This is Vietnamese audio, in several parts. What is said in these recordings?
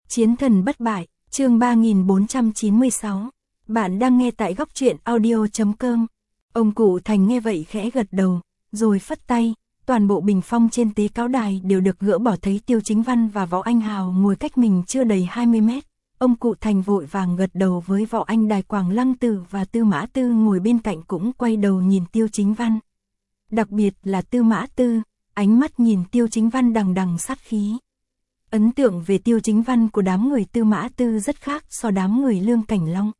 Chiến thần bất bại, chương 3496. Bạn đang nghe tại góc truyện audio.com. Ông cụ Thành nghe vậy khẽ gật đầu, rồi phất tay, toàn bộ bình phong trên tế cáo đài đều được gỡ bỏ, thấy Tiêu Chính Văn và Võ Anh Hào ngồi cách mình chưa đầy 20 mét. Ông cụ Thành vội vàng gật đầu với Võ Anh Đài, Quảng Lăng Tử và Tư Mã Tư ngồi bên cạnh cũng quay đầu nhìn Tiêu Chính Văn. Đặc biệt là Tư Mã Tư, ánh mắt nhìn Tiêu Chính Văn đằng đằng sát khí. Ấn tượng về Tiêu Chính Văn của đám người Tư Mã Tư rất khác so đám người Lương Cảnh Long.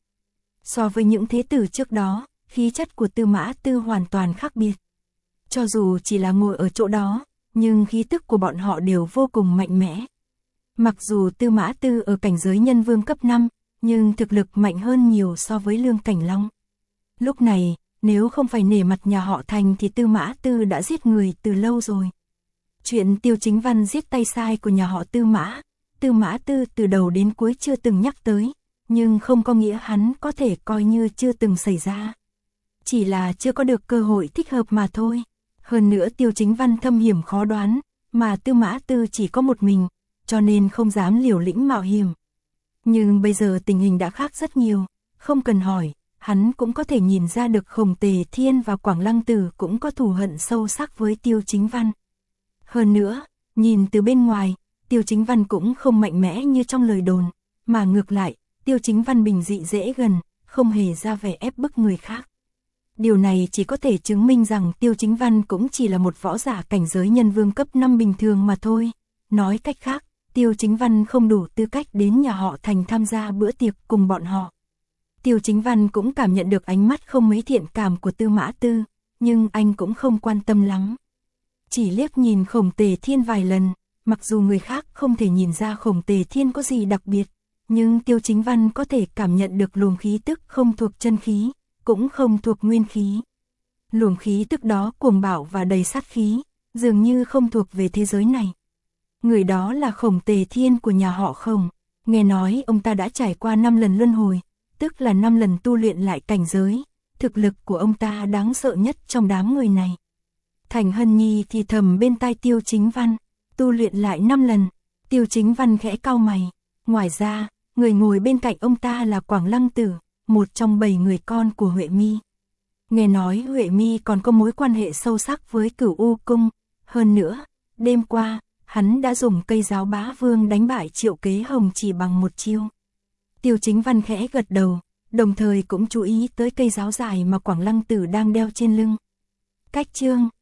So với những thế tử trước đó, khí chất của Tư Mã Tư hoàn toàn khác biệt. Cho dù chỉ là ngồi ở chỗ đó, nhưng khí tức của bọn họ đều vô cùng mạnh mẽ. Mặc dù Tư Mã Tư ở cảnh giới nhân vương cấp 5, nhưng thực lực mạnh hơn nhiều so với Lương Cảnh Long. Lúc này, nếu không phải nể mặt nhà họ Thành thì Tư Mã Tư đã giết người từ lâu rồi. Chuyện Tiêu Chính Văn giết tay sai của nhà họ Tư Mã Tư từ đầu đến cuối chưa từng nhắc tới, nhưng không có nghĩa hắn có thể coi như chưa từng xảy ra. Chỉ là chưa có được cơ hội thích hợp mà thôi. Hơn nữa Tiêu Chính Văn thâm hiểm khó đoán, mà Tư Mã Tư chỉ có một mình, cho nên không dám liều lĩnh mạo hiểm. Nhưng bây giờ tình hình đã khác rất nhiều, không cần hỏi, hắn cũng có thể nhìn ra được Khổng Tề Thiên và Quảng Lăng Tử cũng có thù hận sâu sắc với Tiêu Chính Văn. Hơn nữa, nhìn từ bên ngoài, Tiêu Chính Văn cũng không mạnh mẽ như trong lời đồn, mà ngược lại, Tiêu Chính Văn bình dị dễ gần, không hề ra vẻ ép bức người khác. Điều này chỉ có thể chứng minh rằng Tiêu Chính Văn cũng chỉ là một võ giả cảnh giới nhân vương cấp 5 bình thường mà thôi. Nói cách khác, Tiêu Chính Văn không đủ tư cách đến nhà họ Thành tham gia bữa tiệc cùng bọn họ. Tiêu Chính Văn cũng cảm nhận được ánh mắt không mấy thiện cảm của Tư Mã Tư, nhưng anh cũng không quan tâm lắm. Chỉ liếc nhìn Khổng Tề Thiên vài lần, mặc dù người khác không thể nhìn ra Khổng Tề Thiên có gì đặc biệt, nhưng Tiêu Chính Văn có thể cảm nhận được luồng khí tức không thuộc chân khí, cũng không thuộc nguyên khí. Luồng khí tức đó cuồng bạo và đầy sát khí, dường như không thuộc về thế giới này. Người đó là Khổng Tề Thiên của nhà họ Khổng, nghe nói ông ta đã trải qua 5 lần luân hồi, tức là 5 lần tu luyện lại cảnh giới, thực lực của ông ta đáng sợ nhất trong đám người này. Thành Hân Nhi thì thầm bên tai Tiêu Chính Văn, tu luyện lại 5 lần. Tiêu Chính Văn khẽ cau mày. Ngoài ra, người ngồi bên cạnh ông ta là Quảng Lăng Tử, một trong 7 người con của Huệ Mi. Nghe nói Huệ Mi còn có mối quan hệ sâu sắc với Cửu U Cung. Hơn nữa, đêm qua, hắn đã dùng cây giáo bá vương đánh bại Triệu Kế Hồng chỉ bằng một chiêu. Tiêu Chính Văn khẽ gật đầu, đồng thời cũng chú ý tới cây giáo dài mà Quảng Lăng Tử đang đeo trên lưng. Cách chương